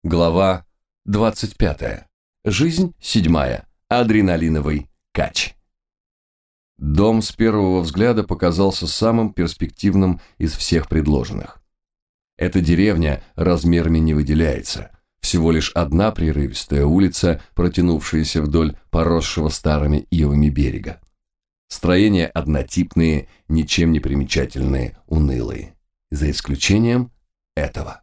Глава 25. Жизнь 7. Адреналиновый кач. Дом с первого взгляда показался самым перспективным из всех предложенных. Эта деревня размерами не выделяется. Всего лишь одна прерывистая улица, протянувшаяся вдоль поросшего старыми ивами берега. Строения однотипные, ничем не примечательные, унылые. За исключением этого.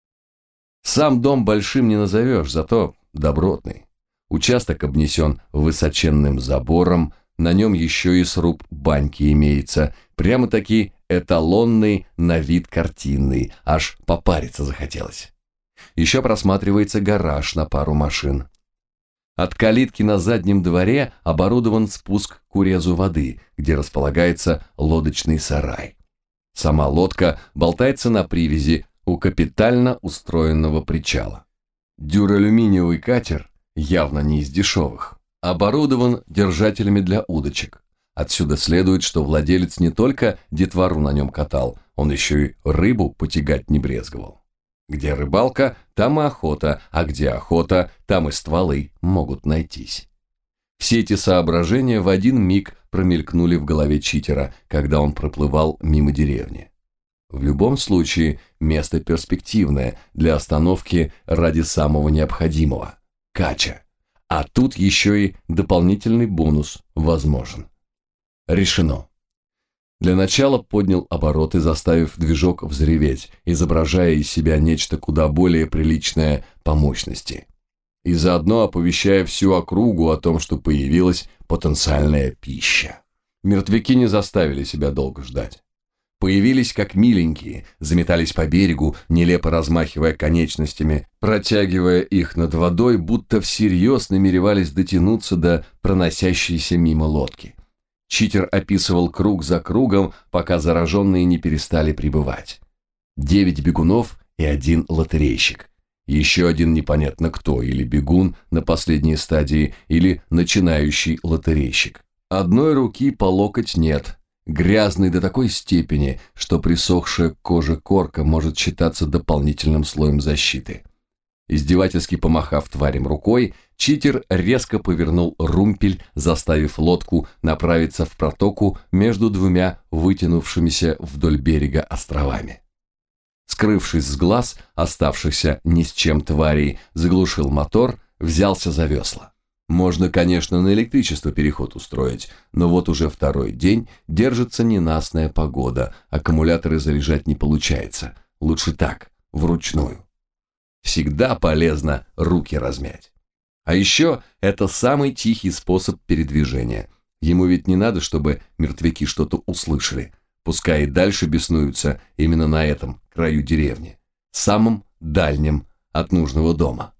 Сам дом большим не назовешь, зато добротный. Участок обнесен высоченным забором, на нем еще и сруб баньки имеется, прямо-таки эталонный на вид картинный, аж попариться захотелось. Еще просматривается гараж на пару машин. От калитки на заднем дворе оборудован спуск к урезу воды, где располагается лодочный сарай. Сама лодка болтается на привязи у капитально устроенного причала. Дюралюминиевый катер, явно не из дешевых, оборудован держателями для удочек. Отсюда следует, что владелец не только детвору на нем катал, он еще и рыбу потягать не брезговал. Где рыбалка, там и охота, а где охота, там и стволы могут найтись. Все эти соображения в один миг промелькнули в голове читера, когда он проплывал мимо деревни. В любом случае, место перспективное для остановки ради самого необходимого – кача. А тут еще и дополнительный бонус возможен. Решено. Для начала поднял обороты, заставив движок взреветь, изображая из себя нечто куда более приличное по мощности. И заодно оповещая всю округу о том, что появилась потенциальная пища. Мертвяки не заставили себя долго ждать. Появились как миленькие, заметались по берегу, нелепо размахивая конечностями, протягивая их над водой, будто всерьез намеревались дотянуться до проносящейся мимо лодки. Читер описывал круг за кругом, пока зараженные не перестали прибывать. 9 бегунов и 1 лотерейщик. Еще один непонятно кто, или бегун на последней стадии, или начинающий лотерейщик. Одной руки по локоть нет. Грязный до такой степени, что присохшая к коже корка может считаться дополнительным слоем защиты. Издевательски помахав тварям рукой, читер резко повернул румпель, заставив лодку направиться в протоку между двумя вытянувшимися вдоль берега островами. Скрывшись с глаз оставшихся ни с чем тварей, заглушил мотор, взялся за весла. Можно, конечно, на электричество переход устроить, но вот уже второй день держится ненастная погода, аккумуляторы заряжать не получается. Лучше так, вручную. Всегда полезно руки размять. А еще это самый тихий способ передвижения. Ему ведь не надо, чтобы мертвяки что-то услышали. Пускай и дальше беснуются именно на этом краю деревни, самом дальнем от нужного дома.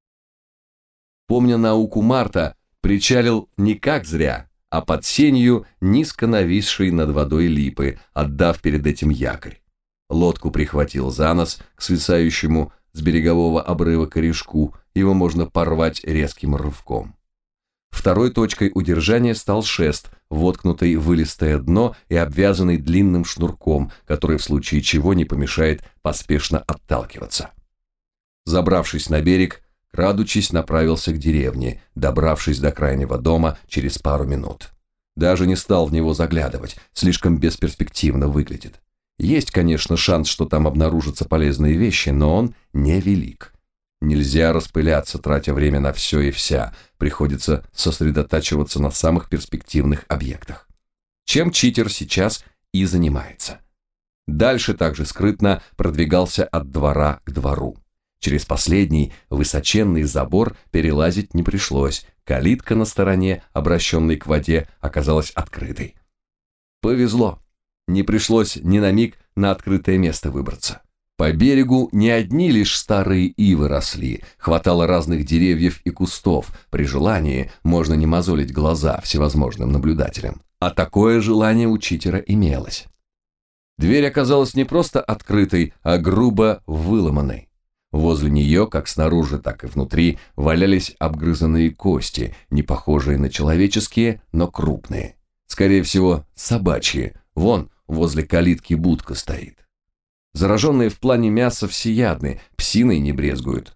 Помня науку Марта, причалил не как зря, а под сенью низко нависшей над водой липы, отдав перед этим якорь. Лодку прихватил за нос к свисающему с берегового обрыва корешку, его можно порвать резким рывком. Второй точкой удержания стал шест, воткнутый в илистое дно и обвязанный длинным шнурком, который в случае чего не помешает поспешно отталкиваться. Забравшись на берег, крадучись, направился к деревне, добравшись до крайнего дома через пару минут. Даже не стал в него заглядывать, слишком бесперспективно выглядит. Есть, конечно, шанс, что там обнаружатся полезные вещи, но он невелик. Нельзя распыляться, тратя время на все и вся, приходится сосредотачиваться на самых перспективных объектах. Чем читер сейчас и занимается. Дальше также скрытно продвигался от двора к двору. Через последний высоченный забор перелазить не пришлось, калитка на стороне, обращенной к воде, оказалась открытой. Повезло, не пришлось ни на миг на открытое место выбраться. По берегу не одни лишь старые ивы росли, хватало разных деревьев и кустов, при желании можно не мозолить глаза всевозможным наблюдателям. А такое желание у читера имелось. Дверь оказалась не просто открытой, а грубо выломанной. Возле нее, как снаружи, так и внутри, валялись обгрызанные кости, не похожие на человеческие, но крупные. Скорее всего, собачьи. Вон, возле калитки будка стоит. Зараженные в плане мяса всеядны, псиной не брезгуют.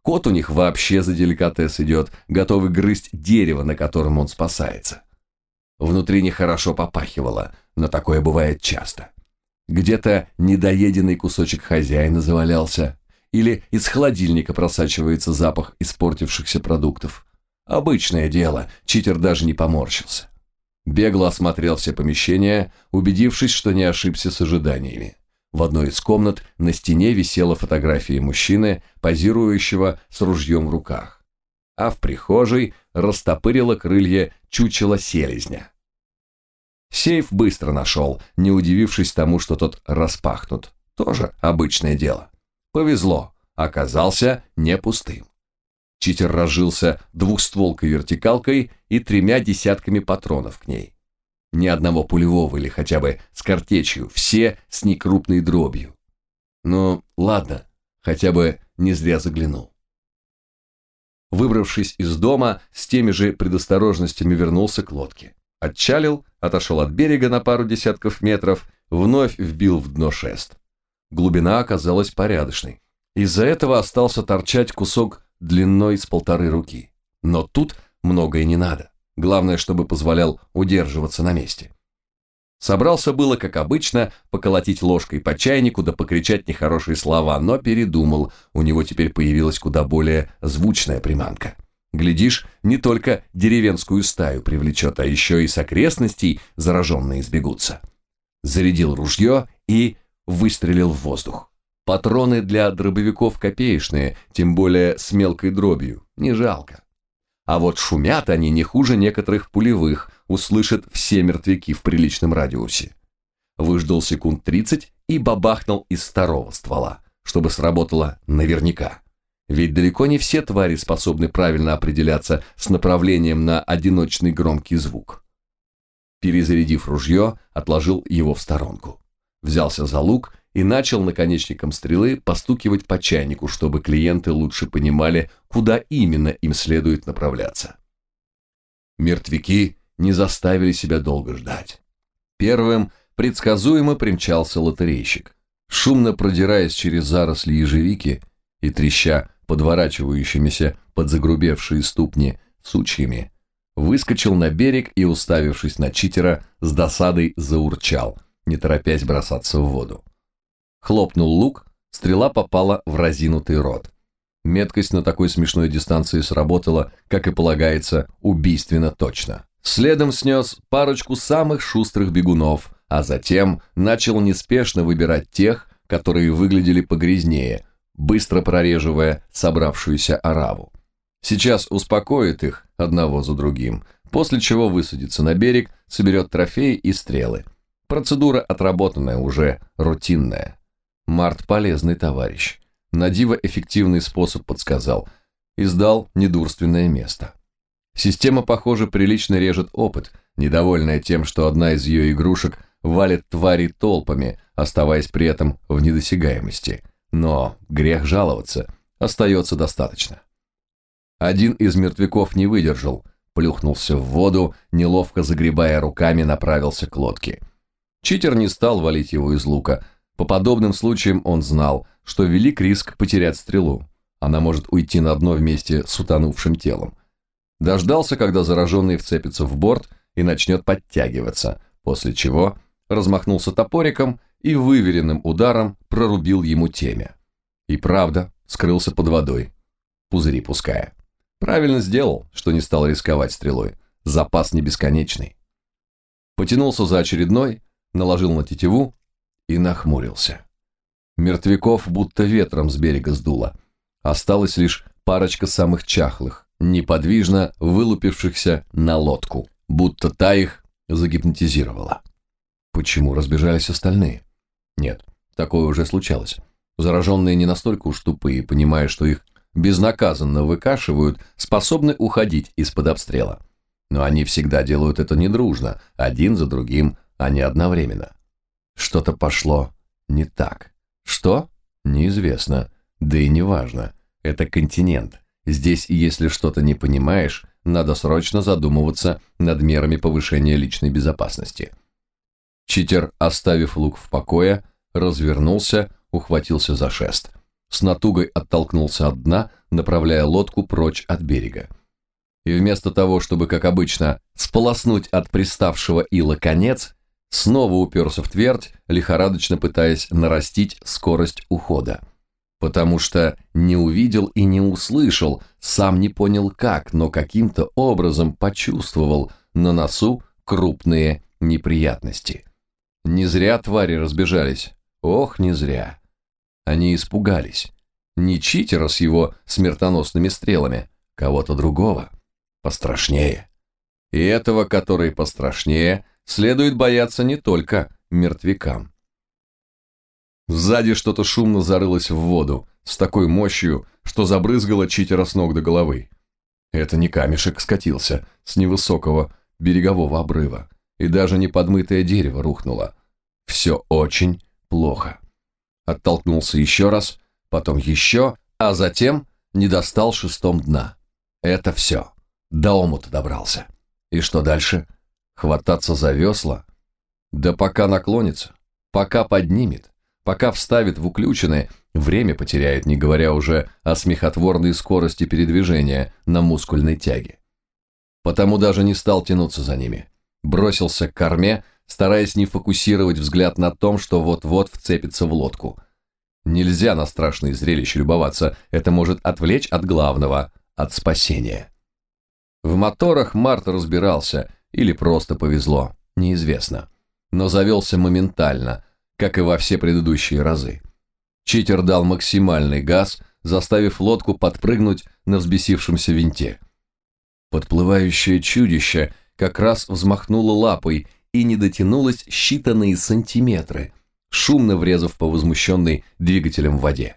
Кот у них вообще за деликатес идет, готовый грызть дерево, на котором он спасается. Внутри нехорошо попахивало, но такое бывает часто. Где-то недоеденный кусочек хозяина завалялся, или из холодильника просачивается запах испортившихся продуктов. Обычное дело, читер даже не поморщился. Бегло осмотрел все помещения, убедившись, что не ошибся с ожиданиями. В одной из комнат на стене висела фотография мужчины, позирующего с ружьем в руках, а в прихожей растопырило крылья чучело селезня. Сейф быстро нашел, не удивившись тому, что тот распахнут. Тоже обычное дело. Повезло, оказался не пустым. Читер разжился двухстволкой вертикалкой и 3 десятками патронов к ней. Ни одного пулевого или хотя бы с картечью, все с некрупной дробью. Ну, ладно, хотя бы не зря заглянул. Выбравшись из дома, с теми же предосторожностями вернулся к лодке. Отчалил, отошел от берега на пару десятков метров, вновь вбил в дно шест. Глубина оказалась порядочной. Из-за этого остался торчать кусок длиной с 1,5 руки. Но тут многое не надо. Главное, чтобы позволял удерживаться на месте. Собрался было, как обычно, поколотить ложкой по чайнику да покричать нехорошие слова, но передумал, у него теперь появилась куда более звучная приманка. Глядишь, не только деревенскую стаю привлечет, а еще и с окрестностей зараженные сбегутся. Зарядил ружье и выстрелил в воздух. Патроны для дробовиков копеечные, тем более с мелкой дробью, не жалко. А вот шумят они не хуже некоторых пулевых, услышат все мертвяки в приличном радиусе. Выждал секунд 30 и бабахнул из второго ствола, чтобы сработало наверняка. Ведь далеко не все твари способны правильно определяться с направлением на одиночный громкий звук. Перезарядив ружье, отложил его в сторонку. Взялся за лук и начал наконечником стрелы постукивать по чайнику, чтобы клиенты лучше понимали, куда именно им следует направляться. Мертвяки не заставили себя долго ждать. Первым предсказуемо примчался лотерейщик. Шумно продираясь через заросли ежевики и треща подворачивающимися под загрубевшие ступни сучьями, выскочил на берег и, уставившись на читера, с досадой заурчал, не торопясь бросаться в воду. Хлопнул лук, стрела попала в разинутый рот. Меткость на такой смешной дистанции сработала, как и полагается, убийственно точно. Следом снес парочку самых шустрых бегунов, а затем начал неспешно выбирать тех, которые выглядели погрязнее, быстро прореживая собравшуюся ораву. Сейчас успокоит их одного за другим, после чего высадится на берег, соберет трофеи и стрелы. Процедура отработанная, уже рутинная. Март полезный товарищ. Надиво эффективный способ подсказал. И сдал недурственное место. Система, похоже, прилично режет опыт, недовольная тем, что одна из ее игрушек валит твари толпами, оставаясь при этом в недосягаемости. Но грех жаловаться, остается достаточно. Один из мертвяков не выдержал, плюхнулся в воду, неловко загребая руками, направился к лодке. Читер не стал валить его из лука. По подобным случаям он знал, что велик риск потерять стрелу. Она может уйти на дно вместе с утонувшим телом. Дождался, когда зараженный вцепится в борт и начнет подтягиваться, после чего размахнулся топориком и выверенным ударом прорубил ему темя. И правда, скрылся под водой, пузыри пуская. Правильно сделал, что не стал рисковать стрелой. Запас не бесконечный. Потянулся за очередной, наложил на тетиву и нахмурился. Мертвяков будто ветром с берега сдуло. Осталась лишь парочка самых чахлых, неподвижно вылупившихся на лодку, будто та их загипнотизировала. Почему разбежались остальные? Нет, такое уже случалось. Зараженные не настолько уж тупые, понимая, что их безнаказанно выкашивают, способны уходить из-под обстрела. Но они всегда делают это недружно, один за другим, а не одновременно. Что-то пошло не так. Что? Неизвестно. Да и не важно. Это континент. Здесь, если что-то не понимаешь, надо срочно задумываться над мерами повышения личной безопасности. Читер, оставив лук в покое, развернулся, ухватился за шест. С натугой оттолкнулся от дна, направляя лодку прочь от берега. И вместо того, чтобы, как обычно, сполоснуть от приставшего ила конец, снова уперся в твердь, лихорадочно пытаясь нарастить скорость ухода. Потому что не увидел и не услышал, сам не понял как, но каким-то образом почувствовал на носу крупные неприятности. Не зря твари разбежались. Ох, не зря. Они испугались. Не читера с его смертоносными стрелами, кого-то другого. Пострашнее. И этого, который пострашнее, следует бояться не только мертвякам. Сзади что-то шумно зарылось в воду, с такой мощью, что забрызгало читера с ног до головы. Это не камешек скатился с невысокого берегового обрыва, и даже не подмытое дерево рухнуло. Все очень плохо. Оттолкнулся еще раз, потом еще, а затем не достал шестом дна. Это все. До омута добрался. И что дальше? Хвататься за весла? Да пока наклонится, пока поднимет, пока вставит в уключины, время потеряет, не говоря уже о смехотворной скорости передвижения на мускульной тяге. Потому даже не стал тянуться за ними. Бросился к корме, стараясь не фокусировать взгляд на том, что вот-вот вцепится в лодку. Нельзя на страшные зрелища любоваться, это может отвлечь от главного, от спасения. В моторах Март разбирался, или просто повезло, неизвестно. Но завелся моментально, как и во все предыдущие разы. Читер дал максимальный газ, заставив лодку подпрыгнуть на взбесившемся винте. Подплывающее чудище как раз взмахнуло лапой и не дотянулось считанные сантиметры, шумно врезав по возмущенной двигателем в воде.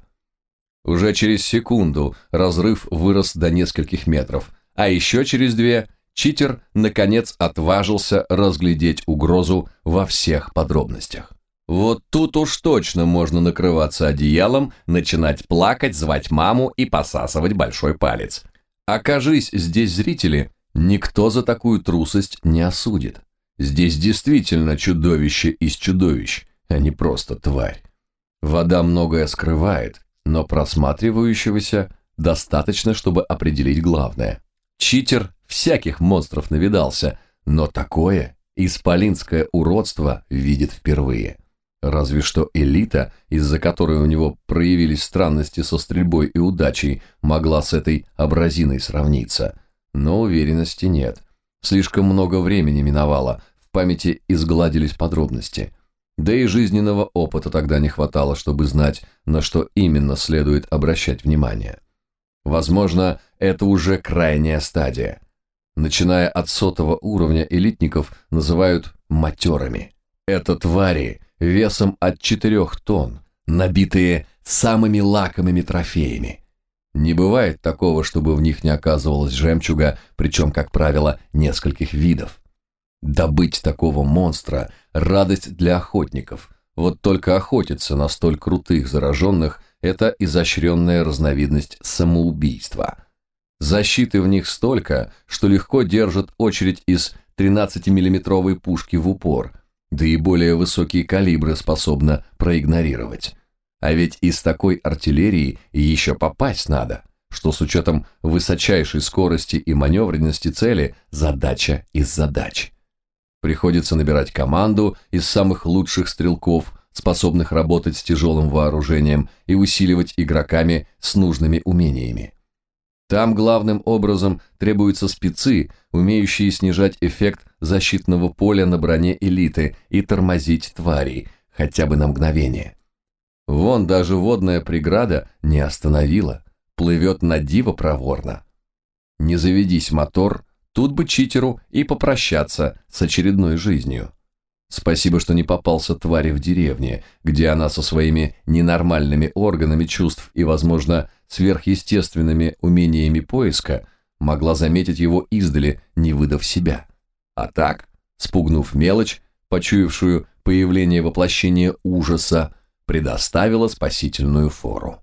Уже через секунду разрыв вырос до нескольких метров, а еще через 2 читер наконец отважился разглядеть угрозу во всех подробностях. Вот тут уж точно можно накрываться одеялом, начинать плакать, звать маму и посасывать большой палец. Окажись здесь зрители, никто за такую трусость не осудит. Здесь действительно чудовище из чудовищ, а не просто тварь. Вода многое скрывает, но просматривающегося достаточно, чтобы определить главное. Читер всяких монстров навидался, но такое исполинское уродство видит впервые. Разве что элита, из-за которой у него проявились странности со стрельбой и удачей, могла с этой абразиной сравниться. Но уверенности нет. Слишком много времени миновало, в памяти изгладились подробности. Да и жизненного опыта тогда не хватало, чтобы знать, на что именно следует обращать внимание. Возможно, это уже крайняя стадия. Начиная от 100-го уровня элитников называют матерами. Это твари весом от 4 тонн, набитые самыми лакомыми трофеями. Не бывает такого, чтобы в них не оказывалось жемчуга, причем, как правило, нескольких видов. Добыть такого монстра – радость для охотников. Вот только охотиться на столь крутых зараженных – это изощренная разновидность самоубийства. Защиты в них столько, что легко держат очередь из 13-миллиметровой пушки в упор, да и более высокие калибры способна проигнорировать. А ведь из такой артиллерии еще попасть надо, что с учетом высочайшей скорости и маневренности цели задача из задач. Приходится набирать команду из самых лучших стрелков, способных работать с тяжелым вооружением и усиливать игроками с нужными умениями. Там главным образом требуются спецы, умеющие снижать эффект защитного поля на броне элиты и тормозить тварей, хотя бы на мгновение. Вон даже водная преграда не остановила, плывет на диво проворно. Не заведись мотор, тут бы читеру и попрощаться с очередной жизнью. Спасибо, что не попался твари в деревне, где она со своими ненормальными органами чувств и, возможно, сверхъестественными умениями поиска могла заметить его издали, не выдав себя. А так, спугнув мелочь, почуявшую появление воплощения ужаса, предоставила спасительную фору.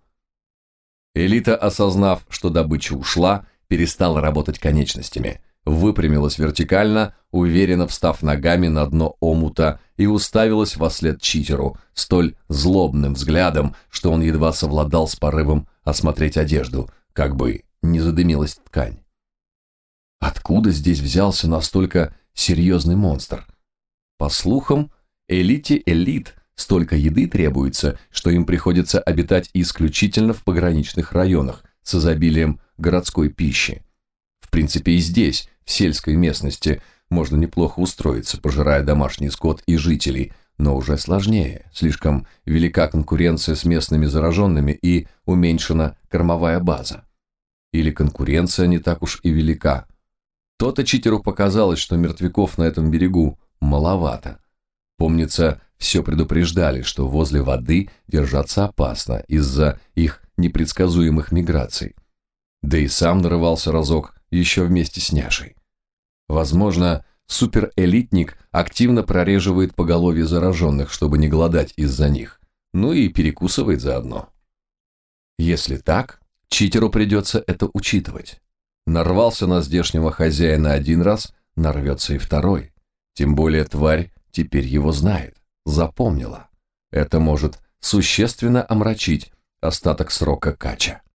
Элита, осознав, что добыча ушла, перестала работать конечностями, выпрямилась вертикально, уверенно встав ногами на дно омута и уставилась вослед читеру столь злобным взглядом, что он едва совладал с порывом осмотреть одежду, как бы не задымилась ткань. Откуда здесь взялся настолько серьезный монстр? По слухам, элите элит столько еды требуется, что им приходится обитать исключительно в пограничных районах с изобилием городской пищи. В принципе, и здесь, в сельской местности, можно неплохо устроиться, пожирая домашний скот и жителей, но уже сложнее, слишком велика конкуренция с местными зараженными и уменьшена кормовая база. Или конкуренция не так уж и велика. То-то читеру показалось, что мертвяков на этом берегу маловато. Помнится, все предупреждали, что возле воды держаться опасно из-за их непредсказуемых миграций. Да и сам нарывался разок еще вместе с Няшей. Возможно, суперэлитник активно прореживает поголовье зараженных, чтобы не голодать из-за них, ну и перекусывает заодно. Если так, читеру придется это учитывать. Нарвался на здешнего хозяина один раз, нарвется и второй. Тем более тварь теперь его знает, запомнила. Это может существенно омрачить остаток срока кача.